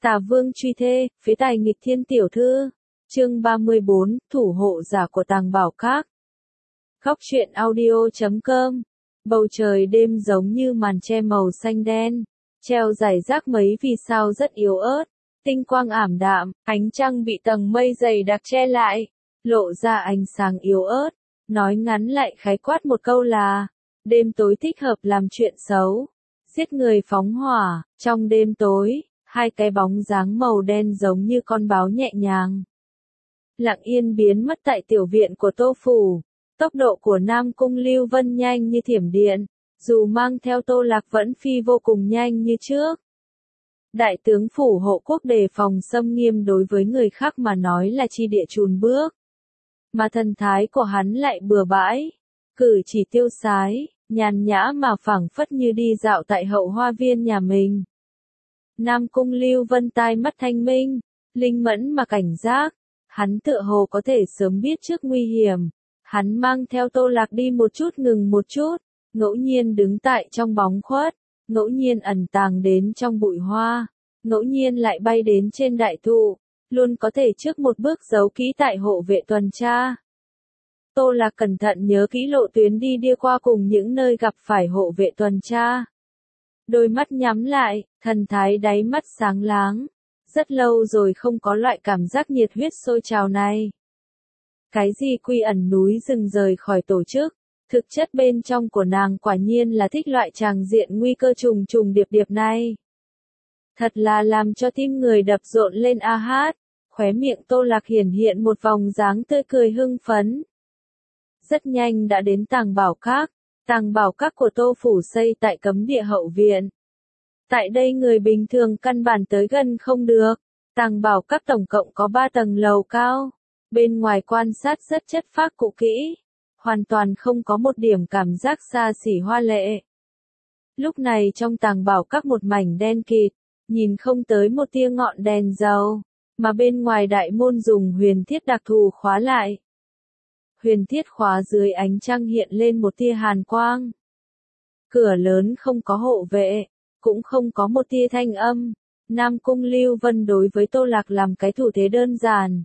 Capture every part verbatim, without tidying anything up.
Tà Vương truy thê, phế tài nghịch thiên tiểu thư. Chương ba mươi bốn, thủ hộ giả của Tàng Bảo Các. Góc truyện audio chấm com. Bầu trời đêm giống như màn che màu xanh đen, treo rải rác mấy vì sao rất yếu ớt, tinh quang ảm đạm, ánh trăng bị tầng mây dày đặc che lại, lộ ra ánh sáng yếu ớt. Nói ngắn lại khái quát một câu là, đêm tối thích hợp làm chuyện xấu, giết người phóng hỏa. Trong đêm tối, hai cái bóng dáng màu đen giống như con báo nhẹ nhàng, lặng yên biến mất tại tiểu viện của Tô Phủ. Tốc độ của Nam Cung Lưu Vân nhanh như thiểm điện, dù mang theo Tô Lạc vẫn phi vô cùng nhanh như trước. Đại tướng phủ hộ quốc đề phòng xâm nghiêm đối với người khác mà nói là chi địa chùn bước, mà thần thái của hắn lại bừa bãi, cử chỉ tiêu sái, nhàn nhã mà phảng phất như đi dạo tại hậu hoa viên nhà mình. Nam Cung Lưu Vân tai mắt thanh minh, linh mẫn mà cảnh giác, hắn tựa hồ có thể sớm biết trước nguy hiểm. Hắn mang theo Tô Lạc đi một chút ngừng một chút, ngẫu nhiên đứng tại trong bóng khuất, ngẫu nhiên ẩn tàng đến trong bụi hoa, ngẫu nhiên lại bay đến trên đại thụ, luôn có thể trước một bước giấu kỹ tại hộ vệ tuần tra. Tô Lạc cẩn thận nhớ kỹ lộ tuyến đi đi qua cùng những nơi gặp phải hộ vệ tuần tra. Đôi mắt nhắm lại, thần thái đáy mắt sáng láng. Rất lâu rồi không có loại cảm giác nhiệt huyết sôi trào này. Cái gì quy ẩn núi rừng rời khỏi tổ chức, thực chất bên trong của nàng quả nhiên là thích loại tràng diện nguy cơ trùng trùng điệp điệp này. Thật là làm cho tim người đập rộn lên a hát, khóe miệng Tô Lạc hiển hiện một vòng dáng tươi cười hưng phấn. Rất nhanh đã đến Tàng Bảo Các. Tàng Bảo Các của Tô Phủ xây tại cấm địa hậu viện. Tại đây người bình thường căn bản tới gần không được. Tàng Bảo Các tổng cộng có ba tầng lầu cao. Bên ngoài quan sát rất chất phác cũ kỹ, hoàn toàn không có một điểm cảm giác xa xỉ hoa lệ. Lúc này trong Tàng Bảo Các một mảnh đen kịt, nhìn không tới một tia ngọn đèn dầu, mà bên ngoài đại môn dùng huyền thiết đặc thù khóa lại. Huyền thiết khóa dưới ánh trăng hiện lên một tia hàn quang. Cửa lớn không có hộ vệ, cũng không có một tia thanh âm. Nam Cung Lưu Vân đối với Tô Lạc làm cái thủ thế đơn giản,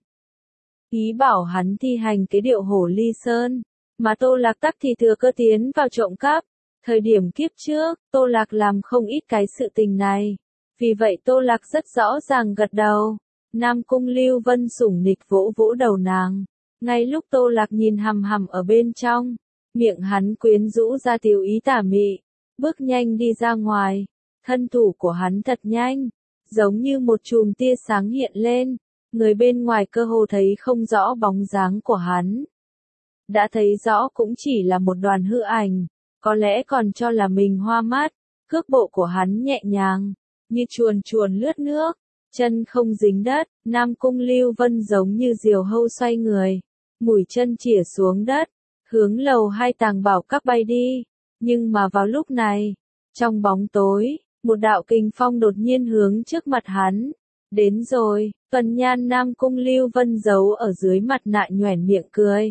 ý bảo hắn thi hành cái điệu hổ ly sơn, mà Tô Lạc tắc thì thừa cơ tiến vào trộm cắp. Thời điểm kiếp trước, Tô Lạc làm không ít cái sự tình này, vì vậy Tô Lạc rất rõ ràng gật đầu. Nam Cung Lưu Vân sủng nịch vỗ vỗ đầu nàng, ngay lúc Tô Lạc nhìn hằm hằm ở bên trong, miệng hắn quyến rũ ra tiểu ý tà mị, bước nhanh đi ra ngoài. Thân thủ của hắn thật nhanh, giống như một chùm tia sáng hiện lên. Người bên ngoài cơ hồ thấy không rõ bóng dáng của hắn. Đã thấy rõ cũng chỉ là một đoàn hư ảnh, có lẽ còn cho là mình hoa mắt. Cước bộ của hắn nhẹ nhàng, như chuồn chuồn lướt nước, chân không dính đất. Nam Cung Lưu Vân giống như diều hâu xoay người, mũi chân chĩa xuống đất, hướng lầu hai Tàng Bảo Các bay đi. Nhưng mà vào lúc này, trong bóng tối, một đạo kình phong đột nhiên hướng trước mặt hắn. Đến rồi, tuần nhan Nam Cung Lưu Vân giấu ở dưới mặt nạ nhoẻn miệng cười.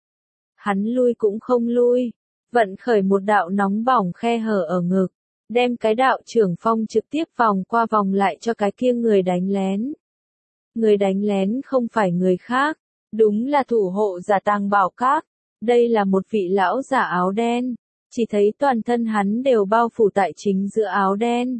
Hắn lui cũng không lui, vận khởi một đạo nóng bỏng khe hở ở ngực, đem cái đạo trưởng phong trực tiếp vòng qua vòng lại cho cái kia người đánh lén. Người đánh lén không phải người khác, đúng là thủ hộ giả Tàng Bảo Các. Đây là một vị lão giả áo đen, chỉ thấy toàn thân hắn đều bao phủ tại chính giữa áo đen,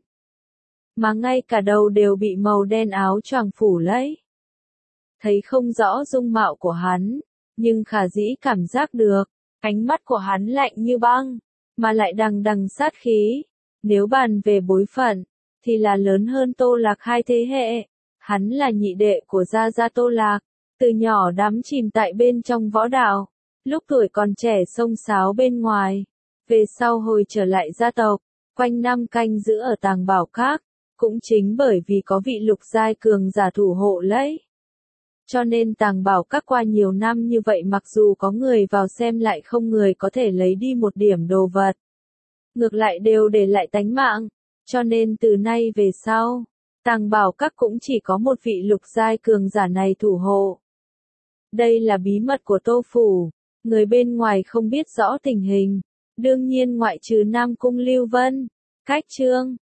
mà ngay cả đầu đều bị màu đen áo choàng phủ lấy. Thấy không rõ dung mạo của hắn, nhưng khả dĩ cảm giác được, ánh mắt của hắn lạnh như băng, mà lại đằng đằng sát khí. Nếu bàn về bối phận, thì là lớn hơn Tô Lạc hai thế hệ. Hắn là nhị đệ của Gia Gia Tô Lạc, từ nhỏ đắm chìm tại bên trong võ đạo, lúc tuổi còn trẻ xông xáo bên ngoài, về sau hồi trở lại gia tộc, quanh năm canh giữ ở Tàng Bảo Các. Cũng chính bởi vì có vị lục giai cường giả thủ hộ lấy, cho nên Tàng Bảo Các qua nhiều năm như vậy mặc dù có người vào xem lại không người có thể lấy đi một điểm đồ vật. Ngược lại đều để lại tánh mạng, cho nên từ nay về sau, Tàng Bảo Các cũng chỉ có một vị lục giai cường giả này thủ hộ. Đây là bí mật của Tô Phủ, người bên ngoài không biết rõ tình hình, đương nhiên ngoại trừ Nam Cung Lưu Vân. Cách chương